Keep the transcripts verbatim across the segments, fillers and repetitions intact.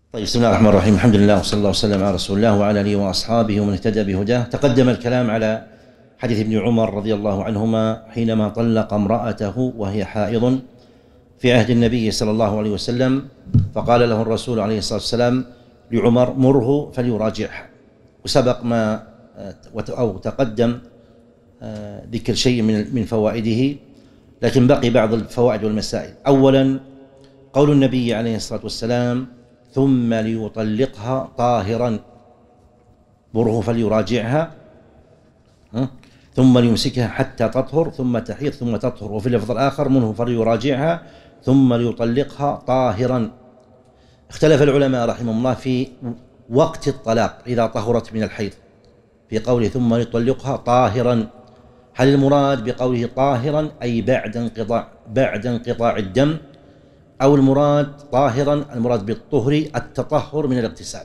طيب، بسم الله الرحمن الرحيم. الحمد لله وصلى الله وسلم على رسول الله وعلى اله واصحابه ومن اهتدى بهداه. تقدم الكلام على حديث ابن عمر رضي الله عنهما حينما طلق امرأته وهي حائض في عهد النبي صلى الله عليه وسلم، فقال له الرسول عليه الصلاة والسلام لعمر: مره فليراجعها. وسبق ما أو تقدم ذكر شيء من من فوائده، لكن بقي بعض الفوائد والمسائل. أولا، قول النبي عليه الصلاة والسلام: ثم ليطلقها طاهرا. مره فليراجعها ثم ليمسكها حتى تطهر ثم تحيض ثم تطهر. وفي اللفظ الآخر: منه فليراجعها ثم ليطلقها طاهرا. اختلف العلماء رحمهم الله في وقت الطلاق إذا طهرت من الحيض، في قوله ثم ليطلقها طاهرا، هل المراد بقوله طاهرا أي بعد انقطاع بعد انقطاع الدم، أو المراد طاهرا المراد بالطهر التطهر من الاغتسال؟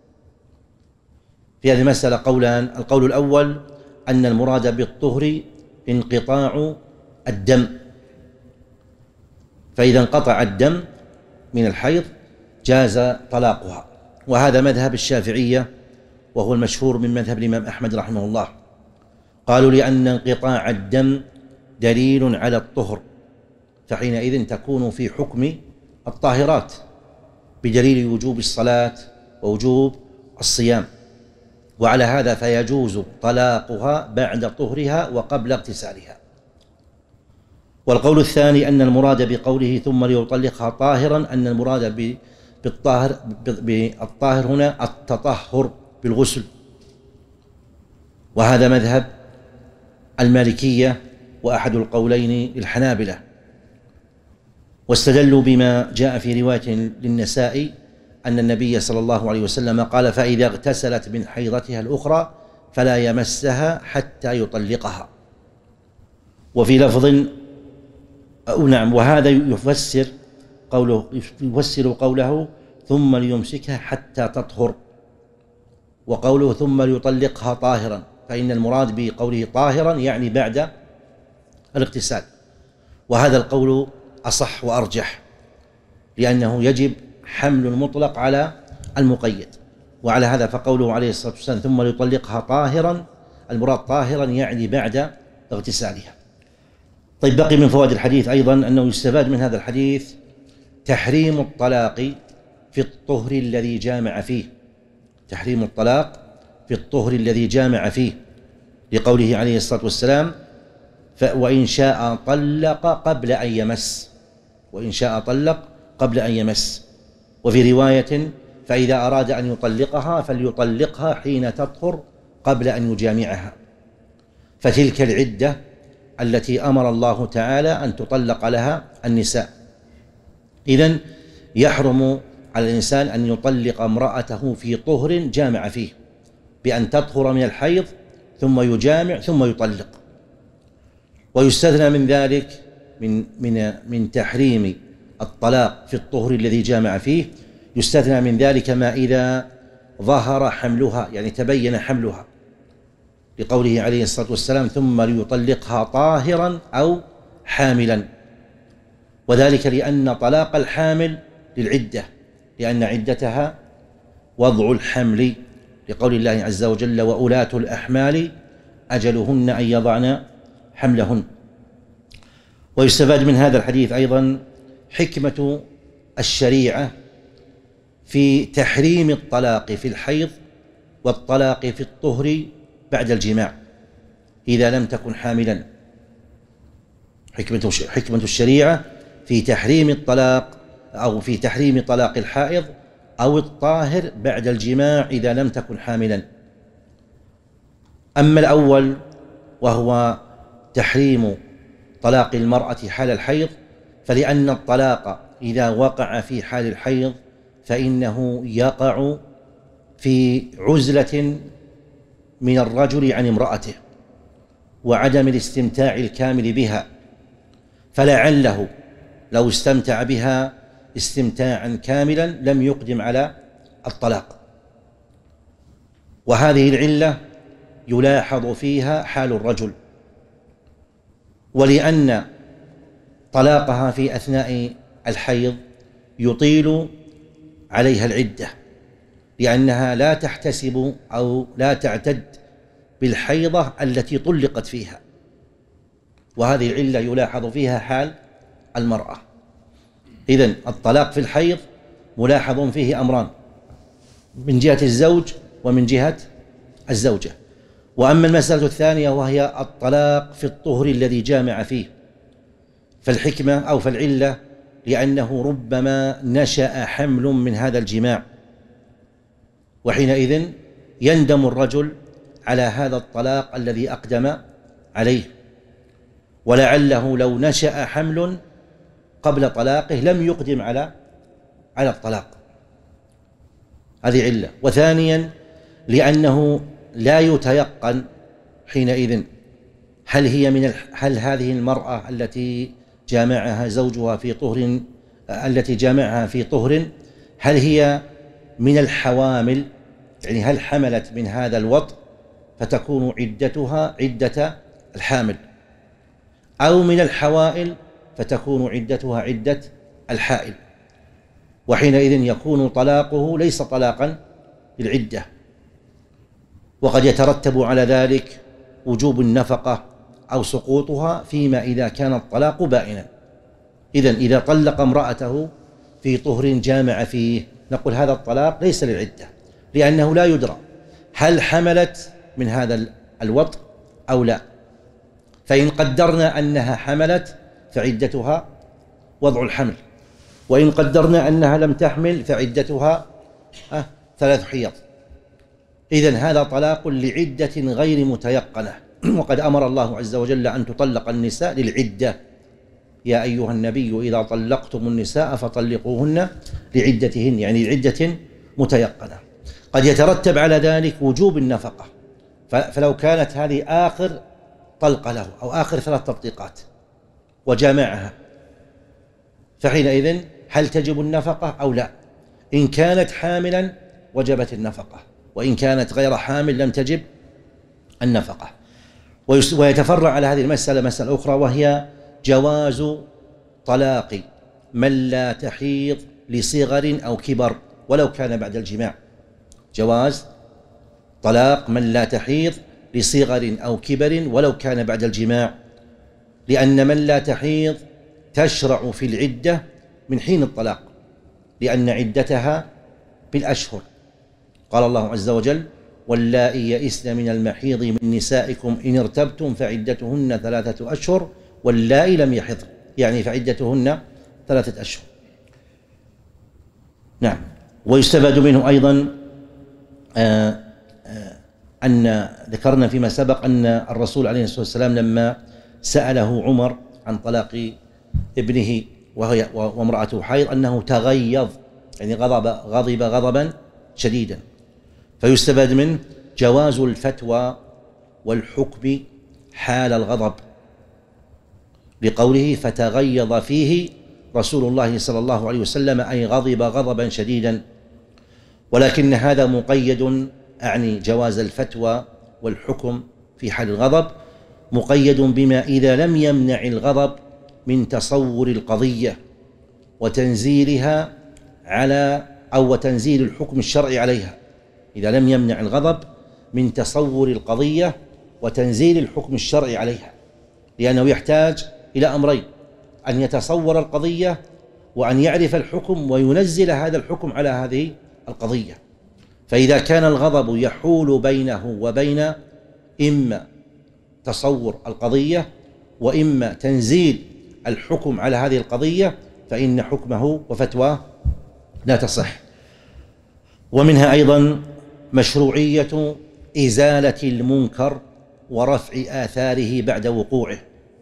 في هذه المسألة قولان. القول الأول أن المراد بالطهر انقطاع الدم، فإذا انقطع الدم من الحيض جاز طلاقها، وهذا مذهب الشافعية وهو المشهور من مذهب الإمام أحمد رحمه الله. قالوا لأن انقطاع الدم دليل على الطهر، فحينئذ تكون في حكم الطاهرات بدليل وجوب الصلاة ووجوب الصيام، وعلى هذا فيجوز طلاقها بعد طهرها وقبل اغتسالها. والقول الثاني أن المراد بقوله ثم ليطلقها طاهرا أن المراد بالطاهر بالطاهر هنا التطهر بالغسل، وهذا مذهب المالكية وأحد القولين للحنابلة. واستدلوا بما جاء في رواية للنسائي أن النبي صلى الله عليه وسلم قال: فإذا اغتسلت من حيضتها الأخرى فلا يمسها حتى يطلقها. وفي لفظ أو نعم وهذا يفسر قوله يفسر قوله ثم ليمسكها حتى تطهر، وقوله ثم ليطلقها طاهرا، فإن المراد بقوله طاهرا يعني بعد الاغتسال، وهذا القول أصح وأرجح، لأنه يجب حمل المطلق على المقيد. وعلى هذا فقوله عليه الصلاة والسلام ثم ليطلقها طاهرا، المراد طاهرا يعني بعد اغتسالها. طيب، بقي من فوائد الحديث أيضا أنه يستفاد من هذا الحديث تحريم الطلاق في الطهر الذي جامع فيه، تحريم الطلاق في الطهر الذي جامع فيه، لقوله عليه الصلاة والسلام: وإن شاء طلق قبل أن يمس، وإن شاء طلق قبل أن يمس. وفي رواية: فإذا أراد أن يطلقها فليطلقها حين تطهر قبل أن يجامعها. فتلك العدة التي أمر الله تعالى أن تطلق لها النساء. إذن يحرم على الإنسان أن يطلق امرأته في طهر جامع فيه، بأن تطهر من الحيض ثم يجامع ثم يطلق. ويستثنى من ذلك من من من تحريم الطلاق في الطهر الذي جامع فيه، يستثنى من ذلك ما إذا ظهر حملها، يعني تبين حملها، لقوله عليه الصلاة والسلام: ثم ليطلقها طاهرا أو حاملا. وذلك لأن طلاق الحامل للعدة، لأن عدتها وضع الحمل، لقول الله عز وجل: وأولاة الأحمال أجلهن أن يضعن حملهن. ويستفاد من هذا الحديث أيضا حكمة الشريعة في تحريم الطلاق في الحيض والطلاق في الطهر بعد الجماع إذا لم تكن حاملا. حكمة حكمة الشريعة في تحريم الطلاق أو في تحريم طلاق الحائض أو الطاهر بعد الجماع إذا لم تكن حاملا. أما الأول وهو تحريم طلاق المرأة حال الحيض، فلأن الطلاق إذا وقع في حال الحيض فإنه يقع في عزلة من الرجل عن امرأته وعدم الاستمتاع الكامل بها، فلعله لو استمتع بها استمتاعا كاملا لم يقدم على الطلاق. وهذه العلة يلاحظ فيها حال الرجل، ولأن طلاقها في أثناء الحيض يطيل عليها العدة، لأنها لا تحتسب أو لا تعتد بالحيضة التي طلقت فيها، وهذه العلة يلاحظ فيها حال المرأة. إذن الطلاق في الحيض ملاحظ فيه أمران، من جهة الزوج ومن جهة الزوجة. وأما المسألة الثانية وهي الطلاق في الطهر الذي جامع فيه، فالحكمة أو فالعلة لأنه ربما نشأ حمل من هذا الجماع، وحينئذ يندم الرجل على هذا الطلاق الذي أقدم عليه، ولعله لو نشأ حمل قبل طلاقه لم يقدم على على الطلاق. هذه علة. وثانيا لأنه لا يتيقن حينئذ هل هي من هل هذه المرأة التي جامعها زوجها في طهر التي جامعها في طهر هل هي من الحوامل، يعني هل حملت من هذا الوطء فتكون عدتها عدة الحامل، أو من الحوائل فتكون عدتها عدة الحائل، وحينئذ يكون طلاقه ليس طلاقا للعدة. وقد يترتب على ذلك وجوب النفقة أو سقوطها فيما إذا كان الطلاق بائنا. إذن إذا طلق امرأته في طهر جامع فيه نقول هذا الطلاق ليس للعدة، لأنه لا يدرى هل حملت من هذا الوطء أو لا. فإن قدرنا أنها حملت فعدتها وضع الحمل، وإن قدرنا أنها لم تحمل فعدتها أه ثلاث حيض. إذن هذا طلاق لعدة غير متيقنة، وقد أمر الله عز وجل أن تطلق النساء للعدة: يا أيها النبي إذا طلقتم النساء فطلقوهن لعدتهن، يعني لعدة متيقنة. قد يترتب على ذلك وجوب النفقة، فلو كانت هذه آخر طلقة له أو آخر ثلاث تطليقات وجامعها فحينئذ هل تجب النفقة أو لا؟ إن كانت حاملا وجبت النفقة، وإن كانت غير حامل لم تجب النفقة. ويتفرع على هذه المسألة مسألة أخرى، وهي جواز طلاق من لا تحيض لصغر أو كبر ولو كان بعد الجماع. جواز طلاق من لا تحيض لصغر أو كبر ولو كان بعد الجماع، لأن من لا تحيض تشرع في العدة من حين الطلاق، لأن عدتها بالأشهر. قال الله عز وجل: واللائي يئسن من المحيض من نسائكم إن ارتبتم فعدتهن ثلاثة أشهر واللائي لم يحضن، يعني فعدتهن ثلاثة أشهر. نعم. ويستفاد منه أيضا آآ آآ أن ذكرنا فيما سبق أن الرسول عليه الصلاة والسلام لما سأله عمر عن طلاق ابنه وهي وامرأته حيض أنه تغيظ، يعني غضب غضب غضبا شديدا. فيستفاد منه جواز الفتوى والحكم حال الغضب، لقوله: فتغيظ فيه رسول الله صلى الله عليه وسلم، أي غضب غضبا شديدا. ولكن هذا مقيد، أعني جواز الفتوى والحكم في حال الغضب مقيد بما إذا لم يمنع الغضب من تصور القضية وتنزيلها على أو وتنزيل الحكم الشرعي عليها. إذا لم يمنع الغضب من تصور القضية وتنزيل الحكم الشرعي عليها، لأنه يحتاج إلى أمرين: أن يتصور القضية وأن يعرف الحكم وينزل هذا الحكم على هذه القضية. فإذا كان الغضب يحول بينه وبين إما تصور القضية وإما تنزيل الحكم على هذه القضية فإن حكمه وفتواه لا تصح. ومنها أيضا مشروعية إزالة المنكر ورفع آثاره بعد وقوعه،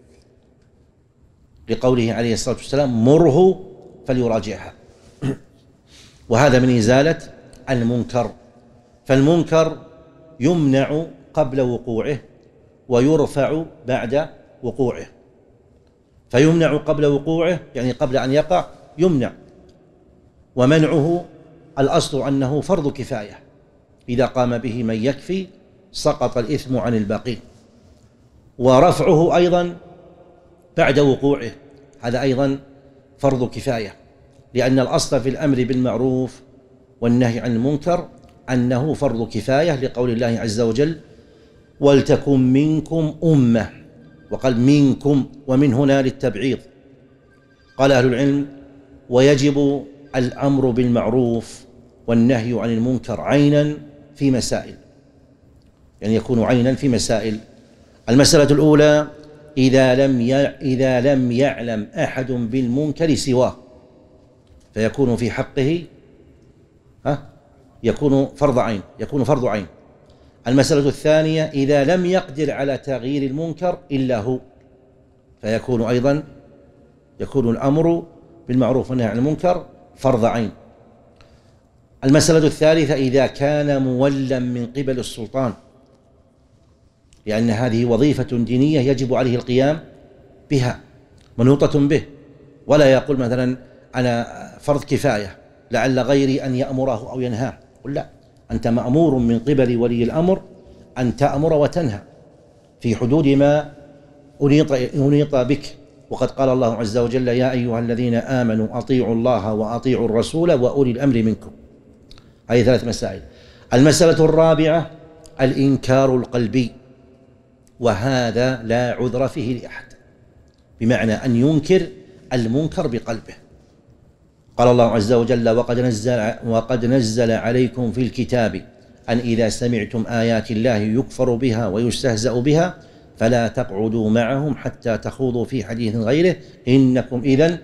لقوله عليه الصلاة والسلام: مره فليراجعها. وهذا من إزالة المنكر. فالمنكر يمنع قبل وقوعه ويرفع بعد وقوعه. فيمنع قبل وقوعه يعني قبل أن يقع يمنع، ومنعه الأصل أنه فرض كفاية، إذا قام به من يكفي سقط الإثم عن الباقين. ورفعه أيضا بعد وقوعه هذا أيضا فرض كفاية، لأن الأصل في الأمر بالمعروف والنهي عن المنكر أنه فرض كفاية، لقول الله عز وجل: ولتكن منكم أمة، وقال منكم، ومن هنا للتبعيض. قال أهل العلم: ويجب الأمر بالمعروف والنهي عن المنكر عينا في مسائل، يعني يكون عينا في مسائل. المسألة الأولى: إذا لم إذا لم يعلم أحد بالمنكر سواه، فيكون في حقه ها يكون فرض عين يكون فرض عين. المسألة الثانية: إذا لم يقدر على تغيير المنكر إلا هو، فيكون أيضا يكون الأمر بالمعروف والنهي عن المنكر فرض عين. المسألة الثالثة: إذا كان مولا من قبل السلطان، لأن هذه وظيفة دينية يجب عليه القيام بها، منوطة به، ولا يقول مثلا أنا فرض كفاية لعل غيري أن يأمره أو ينهاه. قل لا، أنت مأمور من قبل ولي الأمر أن تأمر وتنهى في حدود ما أنيط, أنيط بك. وقد قال الله عز وجل: يا أيها الذين آمنوا أطيعوا الله وأطيعوا الرسول وأولي الأمر منكم. هذه ثلاث مسائل. المسألة الرابعة: الإنكار القلبي، وهذا لا عذر فيه لأحد، بمعنى أن ينكر المنكر بقلبه. قال الله عز وجل: وقد نزل, وقد نزل عليكم في الكتاب أن إذا سمعتم آيات الله يكفر بها ويستهزأ بها فلا تقعدوا معهم حتى تخوضوا في حديث غيره إنكم إذن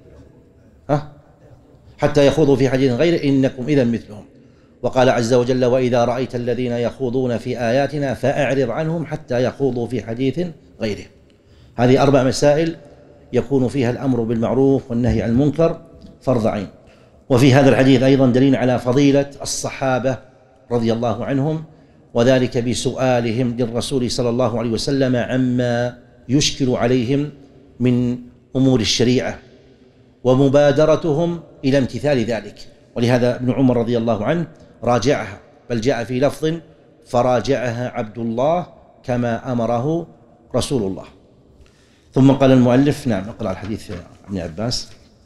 ها حتى يخوضوا في حديث غيره إنكم إذن مثلهم. وقال عز وجل: وإذا رأيت الذين يخوضون في آياتنا فأعرض عنهم حتى يخوضوا في حديث غيره. هذه أربع مسائل يكون فيها الأمر بالمعروف والنهي عن المنكر فرض عين. وفي هذا الحديث أيضا دليل على فضيلة الصحابة رضي الله عنهم، وذلك بسؤالهم للرسول صلى الله عليه وسلم عما يشكل عليهم من أمور الشريعة، ومبادرتهم إلى امتثال ذلك. ولهذا ابن عمر رضي الله عنه راجعها، بل جاء في لفظ: فراجعها عبد الله كما أمره رسول الله. ثم قال المؤلف: نعم، نقرأ الحديث ابن عباس.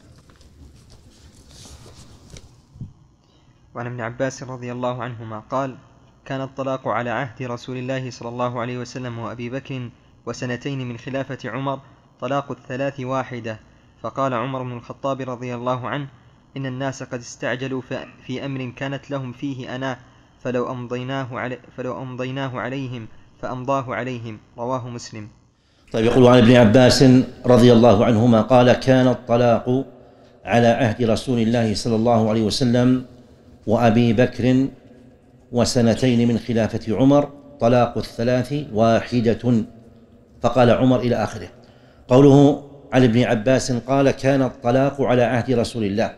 وعن ابن عباس رضي الله عنهما قال: كان الطلاق على عهد رسول الله صلى الله عليه وسلم وأبي بكر وسنتين من خلافة عمر طلاق الثلاث واحدة. فقال عمر بن الخطاب رضي الله عنه: إن الناس قد استعجلوا في أمر كانت لهم فيه أنا فلو أمضيناه, علي فلو أمضيناه عليهم فأمضاه عليهم. رواه مسلم. طيب، يقول عن ابن عباس رضي الله عنهما قال: كان الطلاق على عهد رسول الله صلى الله عليه وسلم وأبي بكر وسنتين من خلافة عمر طلاق الثلاث واحدة. فقال عمر إلى آخره. قوله عن ابن عباس قال: كان الطلاق على عهد رسول الله،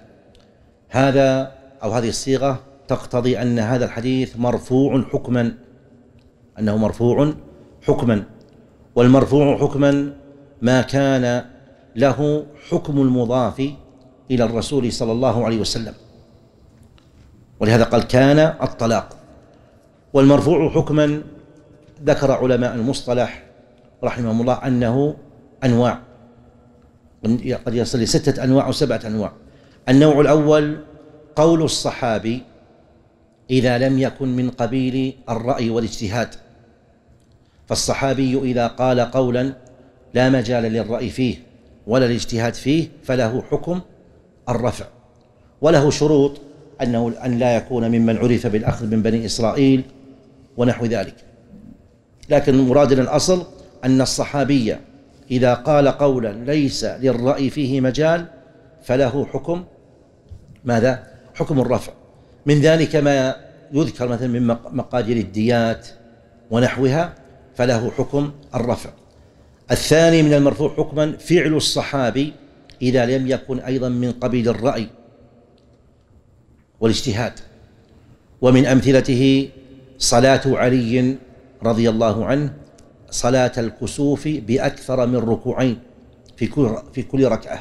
هذا أو هذه الصيغة تقتضي أن هذا الحديث مرفوع حكما، أنه مرفوع حكما. والمرفوع حكما ما كان له حكم المضاف إلى الرسول صلى الله عليه وسلم، ولهذا قال: كان الطلاق. والمرفوع حكما ذكر علماء المصطلح رحمهم الله أنه أنواع، قد يصل لستة أنواع أو سبعة أنواع. النوع الأول قول الصحابي إذا لم يكن من قبيل الرأي والاجتهاد، فالصحابي إذا قال قولا لا مجال للرأي فيه ولا الاجتهاد فيه فله حكم الرفع، وله شروط، أنه أن لا يكون ممن عرف بالأخذ من بني إسرائيل ونحو ذلك. لكن مرادنا الأصل أن الصحابي إذا قال قولا ليس للرأي فيه مجال فله حكم ماذا؟ حكم الرفع. من ذلك ما يذكر مثلا من مقادير الديات ونحوها فله حكم الرفع. الثاني من المرفوع حكما فعل الصحابي إذا لم يكن أيضا من قبيل الرأي والاجتهاد. ومن أمثلته صلاة علي رضي الله عنه صلاة الكسوف بأكثر من ركوعين في كل في كل ركعة،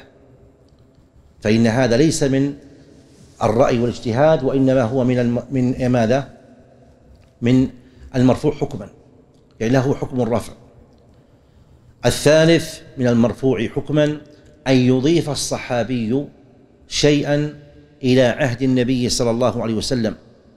فإن هذا ليس من الرأي والاجتهاد، وإنما هو من الم... من ماذا؟ من المرفوع حكما، يعني له حكم الرفع. الثالث من المرفوع حكما أن يضيف الصحابي شيئا إلى عهد النبي صلى الله عليه وسلم،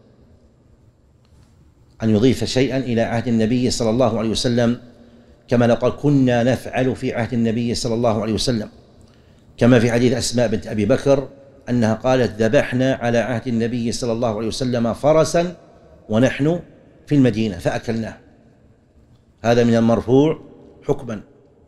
أن يضيف شيئا إلى عهد النبي صلى الله عليه وسلم، كما لو قال كنا نفعل في عهد النبي صلى الله عليه وسلم، كما في حديث أسماء بنت أبي بكر أنها قالت ذبحنا على عهد النبي صلى الله عليه وسلم فرسا ونحن في المدينة فأكلناه. هذا من المرفوع حكما.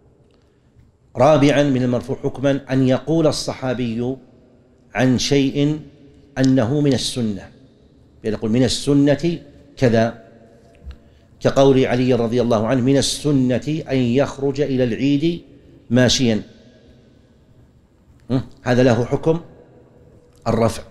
رابعا من المرفوع حكما أن يقول الصحابي عن شيء أنه من السنة، يقول من السنة كذا، كقول علي رضي الله عنه من السنة أن يخرج إلى العيد ماشيا، هذا له حكم الرفع.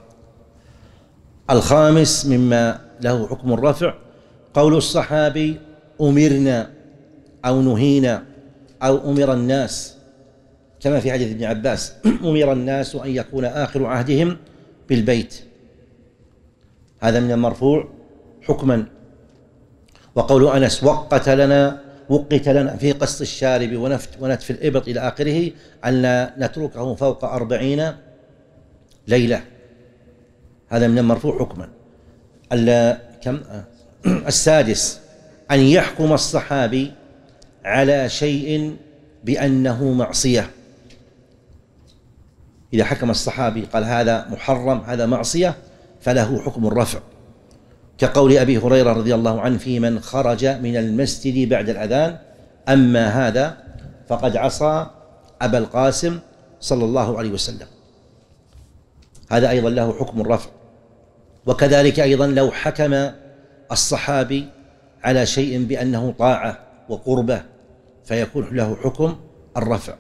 الخامس مما له حكم الرفع قول الصحابي أمرنا أو نهينا أو أمر الناس، كما في حديث ابن عباس أمر الناس أن يكون آخر عهدهم بالبيت، هذا من المرفوع حكما. وقول أنس وقت لنا وقت لنا في قص الشارب ونفت ونتف الإبط إلى آخره أن نتركه فوق أربعين ليلة، هذا من المرفوع حكما. كم السادس أن يحكم الصحابي على شيء بأنه معصية، إذا حكم الصحابي قال هذا محرم هذا معصية فله حكم الرفع، كقول أبي هريرة رضي الله عنه في من خرج من المسجد بعد الأذان أما هذا فقد عصى أبا القاسم صلى الله عليه وسلم، هذا أيضا له حكم الرفع. وكذلك أيضا لو حكم الصحابي على شيء بأنه طاعة وقربة فيكون له حكم الرفع.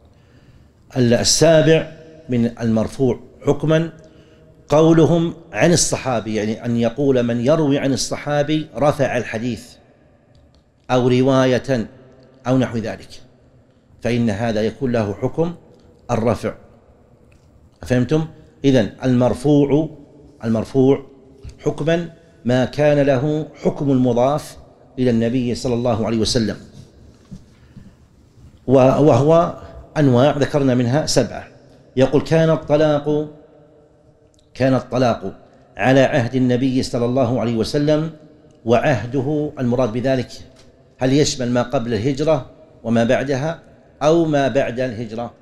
السابع من المرفوع حكما قولهم عن الصحابي، يعني أن يقول من يروي عن الصحابي رفع الحديث أو رواية أو نحو ذلك، فإن هذا يكون له حكم الرفع. فهمتم؟ إذن المرفوع المرفوع حكما ما كان له حكم المضاف إلى النبي صلى الله عليه وسلم، وهو أنواع ذكرنا منها سبعة. يقول كان الطلاق كان الطلاق على عهد النبي صلى الله عليه وسلم، وعهده المراد بذلك هل يشمل ما قبل الهجرة وما بعدها أو ما بعد الهجرة؟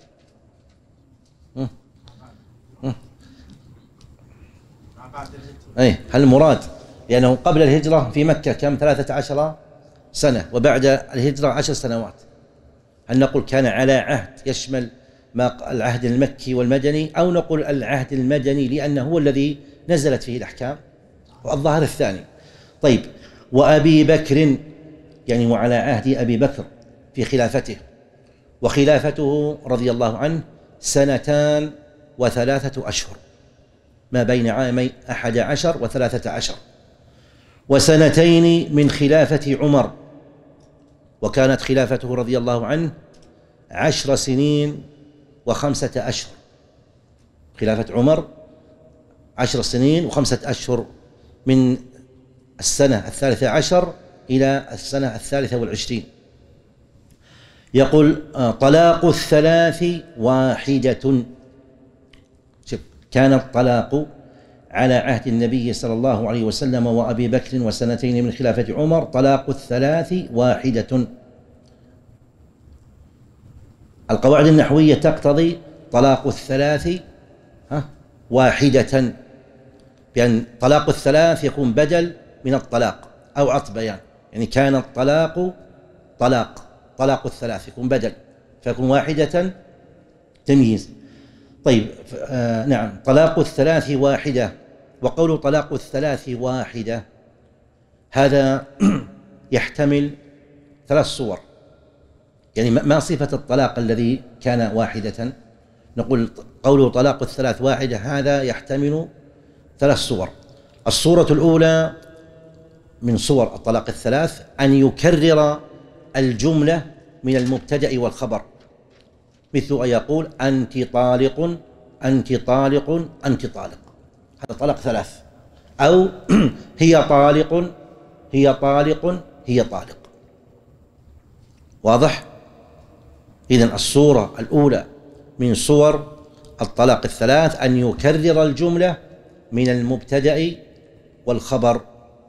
أي هل المراد لأنه قبل الهجرة في مكة كم ثلاثة عشر سنة وبعد الهجرة عشر سنوات، هل نقول كان على عهد يشمل ما العهد المكي والمدني أو نقول العهد المدني لأنه هو الذي نزلت فيه الأحكام؟ والظاهر الثاني. طيب وأبي بكر يعني وعلى عهد أبي بكر في خلافته، وخلافته رضي الله عنه سنتان وثلاثة أشهر، ما بين عامي أحد عشر وثلاثة عشر، وسنتين من خلافة عمر، وكانت خلافته رضي الله عنه عشر سنين وخمسة أشهر، خلافة عمر عشر سنين وخمسة أشهر من السنة الثالثة عشر إلى السنة الثالثة والعشرين. يقول طلاق الثلاث واحدة، كان الطلاق على عهد النبي صلى الله عليه وسلم وأبي بكر وسنتين من خلافة عمر طلاق الثلاث واحدة. القواعد النحوية تقتضي طلاق الثلاث واحدة، بأن طلاق الثلاث يكون بدل من الطلاق أو عطف بيان، يعني كان الطلاق طلاق طلاق الثلاث يكون بدل فيكون واحدة تمييز. طيب آه نعم طلاق الثلاث واحدة. وقول طلاق الثلاث واحدة هذا يحتمل ثلاث صور، يعني ما صفة الطلاق الذي كان واحدة؟ نقول قوله طلاق الثلاث واحدة هذا يحتمل ثلاث صور. الصورة الأولى من صور الطلاق الثلاث أن يكرر الجملة من المبتدأ والخبر، مثل أن يقول أنت طالق أنت طالق أنت طالق، هذا طلاق ثلاث، أو هي طالق هي طالق هي طالق. واضح؟ إذن الصورة الأولى من صور الطلاق الثلاث أن يكرر الجملة من المبتدأ والخبر،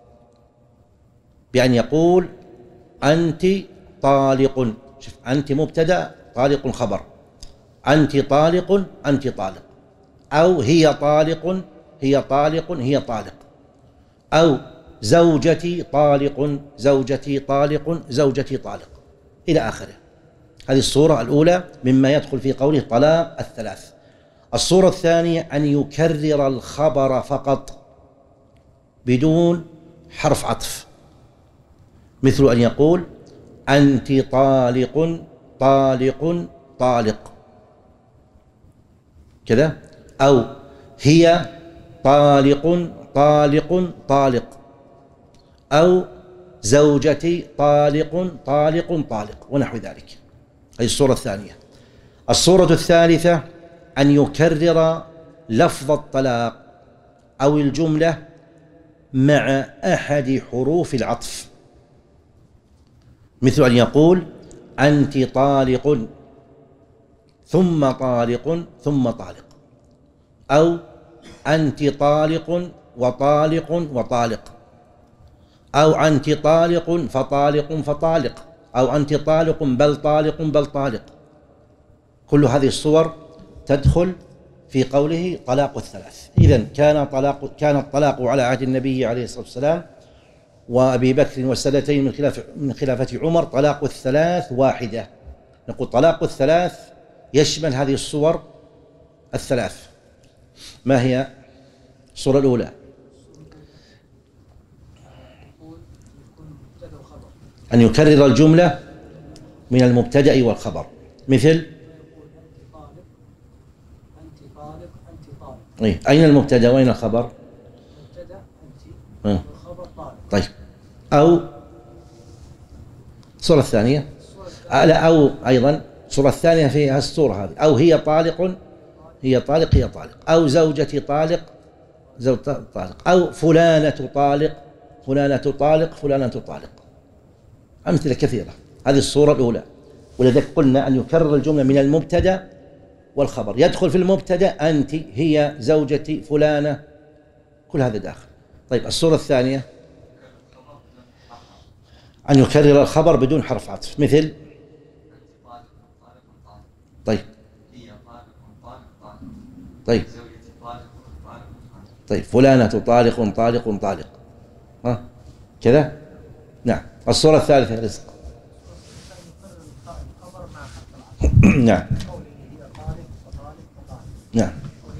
بأن يقول أنت طالق. شوف، أنت مبتدأ، طالق خبر، أنت طالق، أنت طالق، أو هي طالق، هي طالق، هي طالق، أو زوجتي طالق، زوجتي طالق، زوجتي طالق، إلى آخره. هذه الصورة الأولى مما يدخل في قوله طلاق الثلاث. الصورة الثانية أن يكرر الخبر فقط بدون حرف عطف، مثل أن يقول أنت طالق، طالق، طالق، كذا، أو هي طالق، طالق، طالق، أو زوجتي طالق، طالق، طالق، ونحو ذلك. هذه الصورة الثانية. الصورة الثالثة أن يكرر لفظ الطلاق أو الجملة مع أحد حروف العطف، مثل أن يقول أنت طالق ثم طالق ثم طالق، أو أنت طالق وطالق وطالق، أو أنت طالق فطالق فطالق، أو أنت طالق بل طالق بل طالق. كل هذه الصور تدخل في قوله طلاق الثلاث. إذن كان طلاق كان الطلاق على عهد النبي عليه الصلاة والسلام وأبي بكر والسنتين من خلافة من خلافة عمر طلاق الثلاث واحدة. نقول طلاق الثلاث يشمل هذه الصور الثلاث. ما هي الصورة الأولى؟ أن يكرر الجملة من المبتدأ والخبر، مثل إيه؟ أين المبتدأ وأين الخبر؟ المبتدأ أنت آه. والخبر طالق. طيب، أو الصورة الثانية، لا، أو أيضا الصورة الثانية فيها الصورة هذه، أو هي طالق، هي طالق، هي طالق، أو زوجتي طالق، زوج طالق، أو فلانة طالق، فلانة طالق، فلانة طالق. أمثلة كثيرة. هذه الصورة الأولى. ولذلك قلنا أن يكرر الجملة من المبتدأ والخبر. يدخل في المبتدأ أنت، هي، زوجتي، فلانة، كل هذا داخل. طيب، الصورة الثانية أن يكرر الخبر بدون حرف عطف، مثل طيب طيب طيب فلانة طالق، طالق، طالق، ها كذا. نعم. الصورة الثالثة رزق. نعم نعم.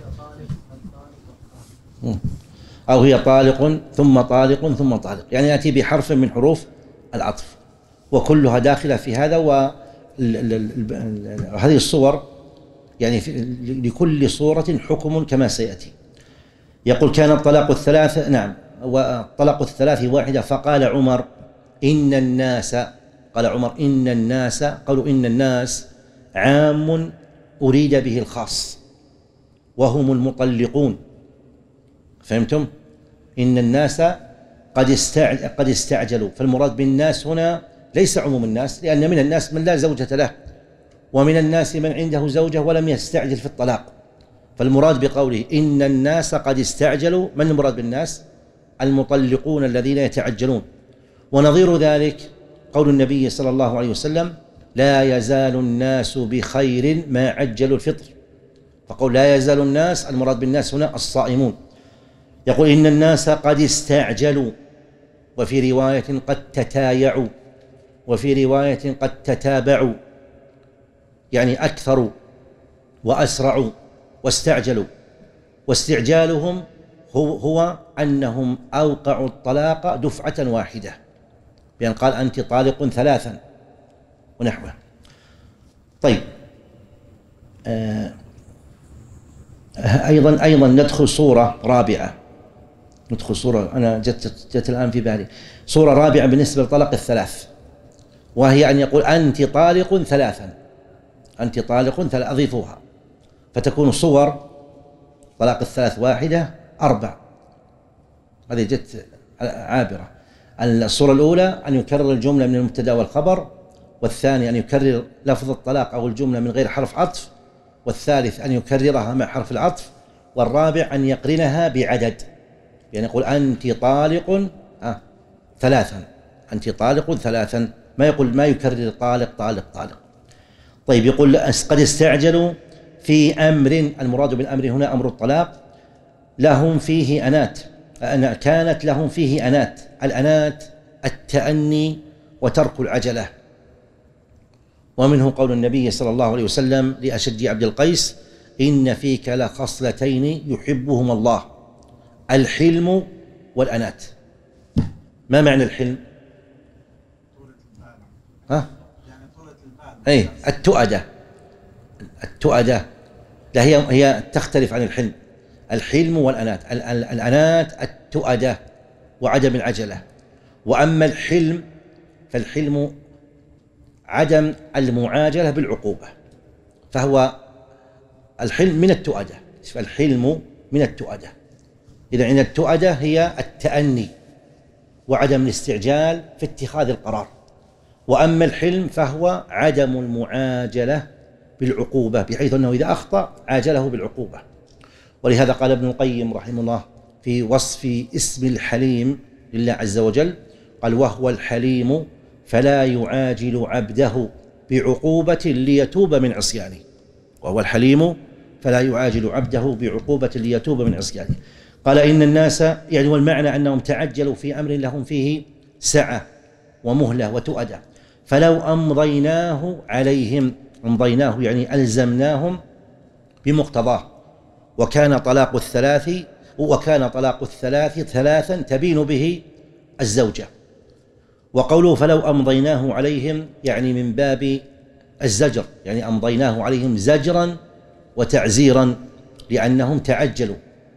أو هي طالق ثم طالق ثم طالق، يعني يأتي بحرف من حروف العطف، وكلها داخلة في هذا. وهذه الصور يعني لكل صورة حكم كما سيأتي. يقول كان الطلاق الثلاث، نعم، والطلاق الثلاث واحدة. فقال عمر إن الناس، قال عمر إن الناس، قالوا إن الناس عام أريد به الخاص وهم المطلقون. فهمتم؟ إن الناس قد استعجل قد استعجلوا، فالمراد بالناس هنا ليس عموم الناس، لأن من الناس من لا زوجة له، ومن الناس من عنده زوجة ولم يستعجل في الطلاق. فالمراد بقوله إن الناس قد استعجلوا، من المراد بالناس؟ المطلقون الذين يتعجلون. ونظير ذلك قول النبي صلى الله عليه وسلم لا يزال الناس بخير ما عجلوا الفطر. فقول لا يزال الناس، المراد بالناس هنا الصائمون. يقول إن الناس قد استعجلوا، وفي رواية قد تتايعوا، وفي رواية قد تتابعوا، يعني أكثروا وأسرعوا واستعجلوا. واستعجالهم هو, هو أنهم أوقعوا الطلاق دفعة واحدة، بأن قال أنت طالق ثلاثا ونحوه. طيب، آه أيضا أيضا ندخل صورة رابعة، ندخل صورة أنا جت جت الآن في بالي صورة رابعة بالنسبة لطلاق الثلاث، وهي أن يقول أنت طالق ثلاثا، أنت طالق ثلاثا، أضيفوها فتكون صور طلاق الثلاث واحدة أربع. هذه جت عابرة. الصورة الأولى أن يكرر الجملة من المبتدأ والخبر، والثانية أن يكرر لفظ الطلاق أو الجملة من غير حرف عطف، والثالث أن يكررها مع حرف العطف، والرابع أن يقرنها بعدد، يعني يقول أنت طالق آه ثلاثا، أنت طالق ثلاثا، ما يقول ما يكرر طالق طالق طالق. طيب يقول قد استعجلوا في أمر، المراد بالأمر هنا أمر الطلاق، لهم فيه أنات، كانت لهم فيه أنات، الأنات التأني وترك العجلة. ومنه قول النبي صلى الله عليه وسلم لأشج عبد القيس: إن فيك لخصلتين يحبهما الله، الحلم والأنات. ما معنى الحلم؟ ها؟ أي التؤدة، التؤدة لا هي هي تختلف عن الحلم. الحلم والأنات، الأنات التؤدة وعدم العجلة، وأما الحلم فالحلم عدم المعاجلة بالعقوبة، فهو الحلم من التؤدة، فالحلم من التؤدة. إذا عند التؤدة هي التأني وعدم الاستعجال في اتخاذ القرار، وأما الحلم فهو عدم المعاجلة بالعقوبة، بحيث أنه إذا أخطأ عاجله بالعقوبة. ولهذا قال ابن القيم رحمه الله في وصف اسم الحليم لله عز وجل، قال: وهو الحليم فلا يعاجل عبده بعقوبة ليتوب من عصيانه. وهو الحليم فلا يعاجل عبده بعقوبة ليتوب من عصيانه. قال: إن الناس، يعني والمعنى أنهم تعجلوا في أمر لهم فيه سعة ومهلة وتؤدة، فلو أمضيناه عليهم، أمضيناه يعني ألزمناهم بمقتضاه، وكان طلاق الثلاث وكان طلاق الثلاث ثلاثا تبين به الزوجة. وقوله فلو أمضيناه عليهم يعني من باب الزجر، يعني أمضيناه عليهم زجرا وتعزيرا لأنهم تعجلوا،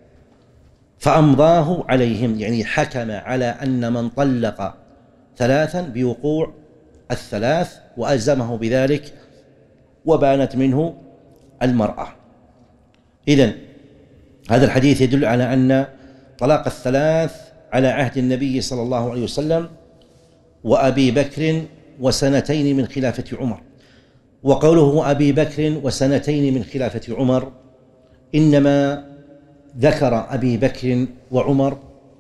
فأمضاه عليهم يعني حكم على أن من طلق ثلاثا بوقوع الثلاث وألزمه بذلك وبانت منه المرأة. إذن هذا الحديث يدل على أن طلاق الثلاث على عهد النبي صلى الله عليه وسلم وأبي بكر وسنتين من خلافة عمر. وقوله أبي بكر وسنتين من خلافة عمر إنما ذكر أبي بكر وعمر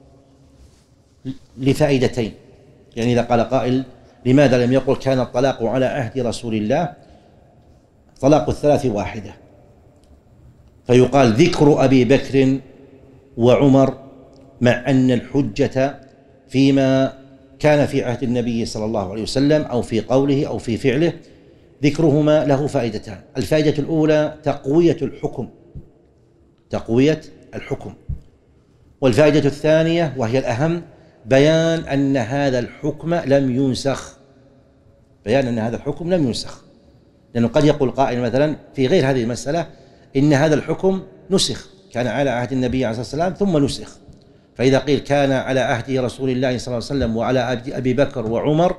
لفائدتين. يعني إذا قال قائل: لماذا لم يقل كان الطلاق على عهد رسول الله؟ طلاق الثلاث واحدة، فيقال ذكر أبي بكر وعمر مع أن الحجة فيما كان في عهد النبي صلى الله عليه وسلم أو في قوله أو في فعله، ذكرهما له فائدتان. الفائدة الأولى تقوية الحكم، تقوية الحكم. والفائدة الثانية وهي الأهم بيان أن هذا الحكم لم ينسخ، بيان أن هذا الحكم لم ينسخ. لأنه قد يقول قائل مثلا في غير هذه المسألة إن هذا الحكم نسخ، كان على عهد النبي عليه الصلاة والسلام ثم نسخ، فإذا قيل كان على عهد رسول الله صلى الله عليه وسلم وعلى أبي بكر وعمر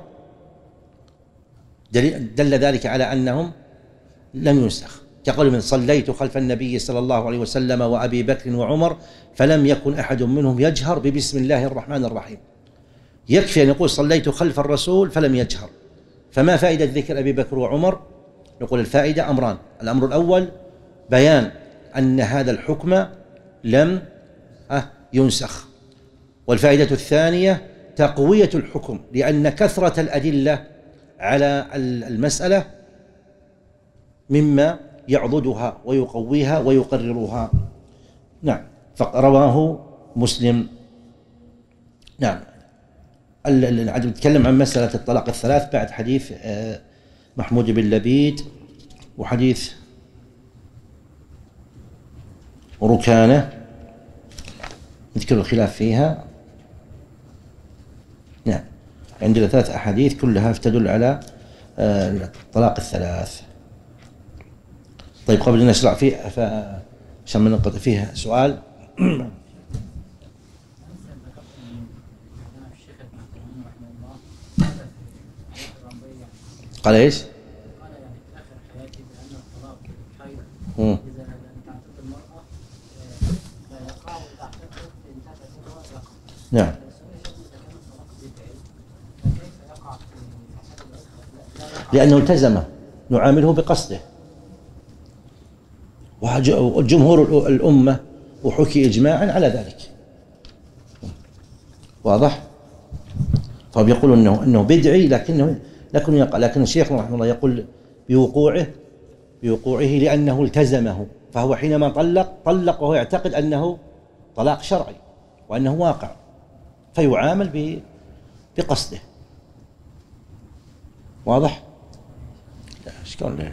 دل ذلك على أنهم لم ينسخ. كقول من صليت خلف النبي صلى الله عليه وسلم وأبي بكر وعمر فلم يكن أحد منهم يجهر ببسم الله الرحمن الرحيم. يكفي أن يقول صليت خلف الرسول فلم يجهر، فما فائدة ذكر أبي بكر وعمر؟ نقول الفائدة أمران: الأمر الأول بيان أن هذا الحكم لم ينسخ، والفائدة الثانية تقوية الحكم، لأن كثرة الأدلة على المسألة مما يعضدها ويقويها ويقررها. نعم. فرواه مسلم. نعم. نتكلم عن مسألة الطلاق الثلاث بعد حديث محمود بن لبيد وحديث ركانة نذكر الخلاف فيها. نعم. عندنا ثلاث أحاديث كلها تدل على الطلاق الثلاث. طيب قبل أن نشرع فيه عشان ما ننقطع فيه سؤال. قال ايش؟ قال يعني في اخر حياتي بان الطلاق الحيض اذا لم تعتد المراه فيقع اذا اعتدت انتهت الوقت. نعم. لأنه التزمه، نعامله بقصده، جمهور الأمة وحكي إجماعا على ذلك. واضح؟ طيب يقول انه انه بدعي، لكنه لكن يقع لكن الشيخ رحمه الله يقول بوقوعه بوقوعه لأنه التزمه، فهو حينما طلق طلق وهو يعتقد أنه طلاق شرعي وأنه واقع، فيعامل بقصده. واضح؟ لا اشكال.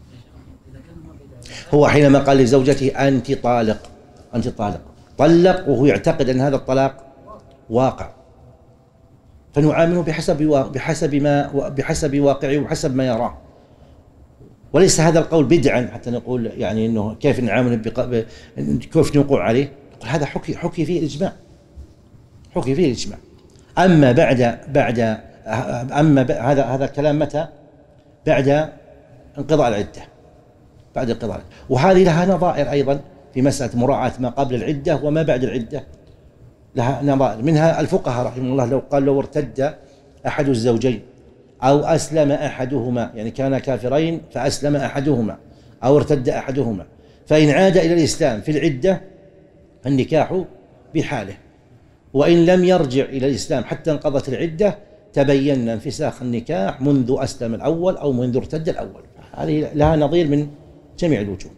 هو حينما قال لزوجته أنت طالق أنت طالق طلق وهو يعتقد أن هذا الطلاق واقع، فنعامله بحسب بحسب ما بحسب واقعه وبحسب ما يراه، وليس هذا القول بدعا حتى نقول يعني انه كيف نعامل بق... كيف نوقع عليه. هذا حكي حكي فيه الاجماع حكي فيه الاجماع. اما بعد بعد اما ب... هذا هذا الكلام متى؟ بعد انقضاء العده بعد انقضاء العدة. وهذه لها نظائر ايضا في مساله مراعاه ما قبل العده وما بعد العده، لها نظائر. منها الفقهاء رحمه الله لو قال لو ارتد أحد الزوجين أو أسلم أحدهما، يعني كان كافرين فأسلم أحدهما أو ارتد أحدهما، فإن عاد إلى الإسلام في العدة النكاح بحاله، وإن لم يرجع إلى الإسلام حتى انقضت العدة تبين انفساخ النكاح منذ أسلم الأول أو منذ ارتد الأول. هذه لها نظير من جميع الوجوه.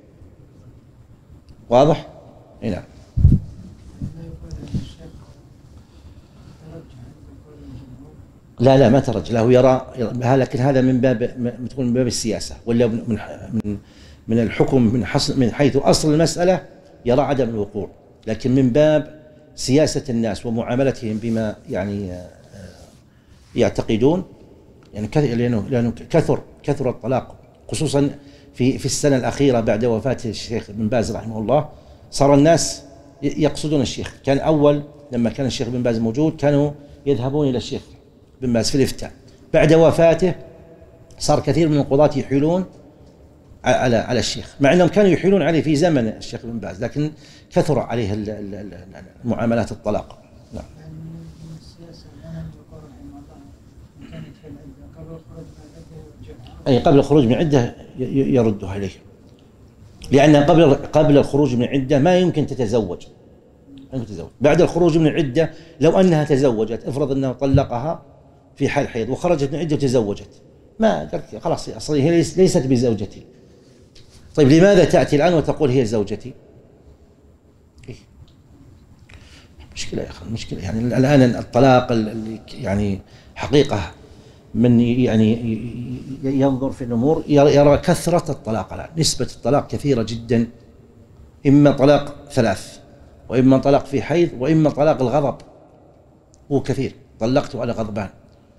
واضح؟ نعم. لا لا ما ترجع له، يرى، لكن هذا من باب تكون من باب السياسة، ولا من من من الحكم من حصل من حيث أصل المسألة يرى عدم الوقوع، لكن من باب سياسة الناس ومعاملتهم بما يعني يعتقدون، يعني لأنه لأنه كثر كثر الطلاق خصوصا في في السنة الأخيرة بعد وفاة الشيخ بن باز رحمه الله، صار الناس يقصدون الشيخ. كان أول لما كان الشيخ بن باز موجود كانوا يذهبون إلى الشيخ بن باز في الإفتاء، بعد وفاته صار كثير من القضاة يحيلون على على الشيخ، مع أنهم كانوا يحيلون عليه في زمن الشيخ بن باز، لكن كثر عليه معاملات الطلاق. نعم. أي قبل الخروج من عدة يردها إليه، لأن قبل قبل الخروج من عدة ما يمكن تتزوج. تتزوج بعد الخروج من العدة، لو أنها تزوجت، افرض أنه طلقها في حال حيض وخرجت من عدة وتزوجت، ما قالت خلاص أصلا هي ليست بزوجتي. طيب لماذا تأتي الآن وتقول هي زوجتي؟ إيه؟ مشكلة يا أخي، مشكلة. يعني الآن الطلاق اللي يعني حقيقة من يعني ينظر في الأمور يرى كثرة الطلاق الآن، نسبة الطلاق كثيرة جدا، إما طلاق ثلاث، وإما طلاق في حيض، وإما طلاق الغضب، هو كثير، طلقت على غضبان.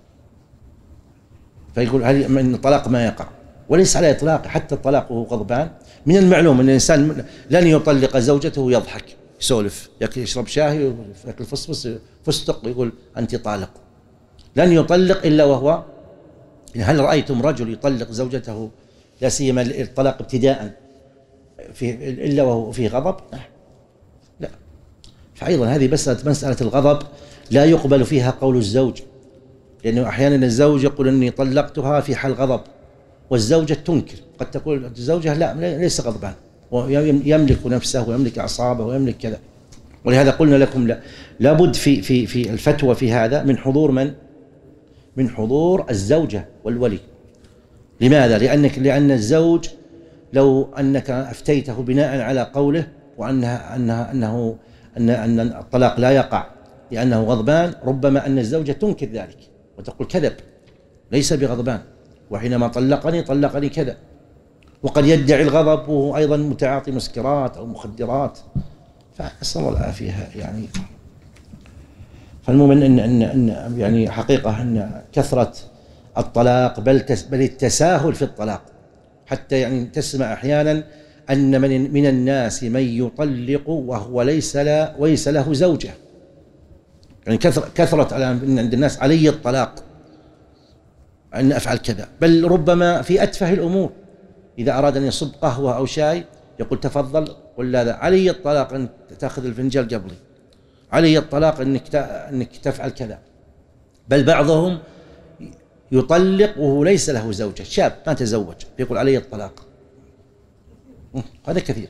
فيقول هل من الطلاق ما يقع، وليس على إطلاق، حتى الطلاق وهو غضبان من المعلوم أن الإنسان لن يطلق زوجته ويضحك يسولف، يشرب شاي ياكل فصفص فستق يقول أنت طالق، لن يطلق إلا وهو. هل رأيتم رجل يطلق زوجته لا سيما الطلاق ابتداء في إلا وهو في غضب؟ لا. فأيضا هذه مسألة مسألة الغضب لا يقبل فيها قول الزوج، لأنه أحيانا الزوج يقول إني طلقتها في حال غضب، والزوجة تنكر، قد تقول الزوجة لا ليس غضبان، ويملك نفسه ويملك أعصابه ويملك كذا. ولهذا قلنا لكم لا لابد في في في الفتوى في هذا من حضور من؟ من حضور الزوجة والولي. لماذا؟ لأنك لأن الزوج لو أنك أفتيته بناء على قوله وأنها أنها أنه أن أن الطلاق لا يقع لأنه غضبان، ربما أن الزوجة تنكر ذلك وتقول كذب ليس بغضبان، وحينما طلقني طلقني كذا، وقد يدعي الغضب وهو أيضا متعاطي مسكرات أو مخدرات، فنسأل الله العافية. يعني فالمهم أن أن أن يعني حقيقة أن كثرة الطلاق بل بل التساهل في الطلاق، حتى يعني تسمع أحيانا أن من من الناس من يطلق وهو ليس له وليس له زوجة، يعني كثر كثرت عند الناس علي الطلاق أن أفعل كذا، بل ربما في أتفه الأمور إذا أراد أن يصب قهوة أو شاي يقول تفضل، ولا لا علي الطلاق أن تأخذ الفنجان قبلي، علي الطلاق أنك أنك تفعل كذا. بل بعضهم يطلق وهو ليس له زوجة، شاب ما تزوج يقول علي الطلاق، هذا كثير.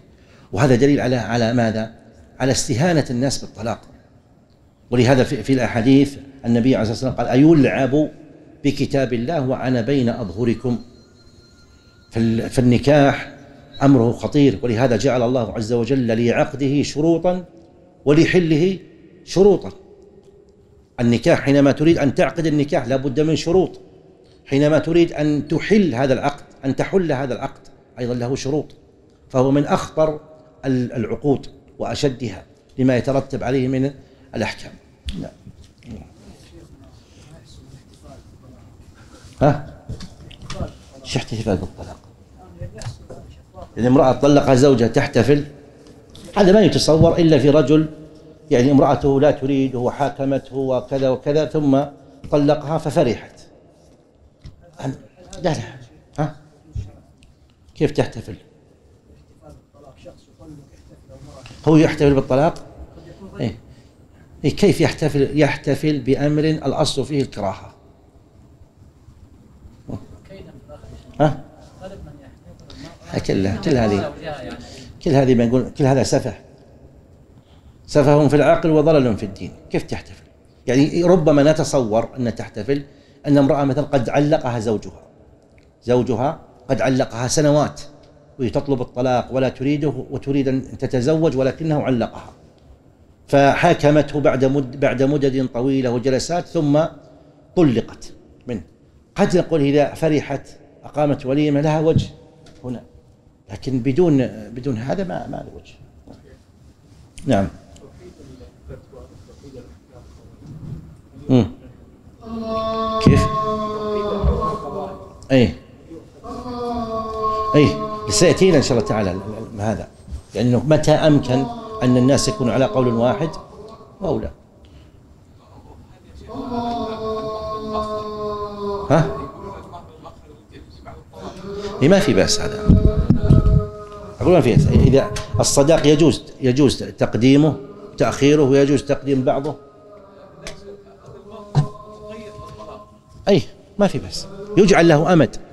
وهذا دليل على على ماذا؟ على استهانة الناس بالطلاق. ولهذا في, في الأحاديث النبي عليه الصلاة والسلام قال: أيلعب بكتاب الله وأنا بين أظهركم. فالنكاح أمره خطير، ولهذا جعل الله عز وجل لعقده شروطا ولحله شروطا. النكاح حينما تريد أن تعقد النكاح لا بد من شروط، حينما تريد أن تحل هذا العقد أن تحل هذا العقد أيضا له شروط، فهو من أخطر العقود وأشدها لما يترتب عليه من الأحكام. نعم. ها؟ شو احتفال بالطلاق؟ يعني امرأة طلقها زوجها تحتفل، هذا ما يتصور إلا في رجل يعني امرأته لا تريد وحاكمته وكذا وكذا ثم طلقها ففرحت. لا لا ها؟ كيف تحتفل؟ هو يحتفل بالطلاق؟ إيه؟ إيه كيف يحتفل؟ يحتفل بأمر الأصل فيه الكراهة. ها؟ كل كل هذه كل هذه بنقول كل هذا سفه سفه في العقل وضلل في الدين. كيف تحتفل؟ يعني ربما نتصور أن تحتفل أن امرأة مثلا قد علقها زوجها زوجها قد علقها سنوات وهي تطلب الطلاق ولا تريده وتريد أن تتزوج ولكنه علقها، فحاكمته بعد مد بعد مدد طويلة وجلسات ثم طلقت منه. قد نقول إذا فرحت أقامت وليمة لها وجه هنا، لكن بدون بدون هذا ما ما له وجه. نعم. امم كيف؟ اي اي سيأتينا ان شاء الله تعالى هذا، يعني متى امكن ان الناس يكونوا على قول واحد او لا. ها؟ ما في بأس هذا، أقول ما في بأس. إذا الصداق يجوز يجوز تقديمه تأخيره ويجوز تقديم بعضه، أي ما في بأس، يجعل له أمد.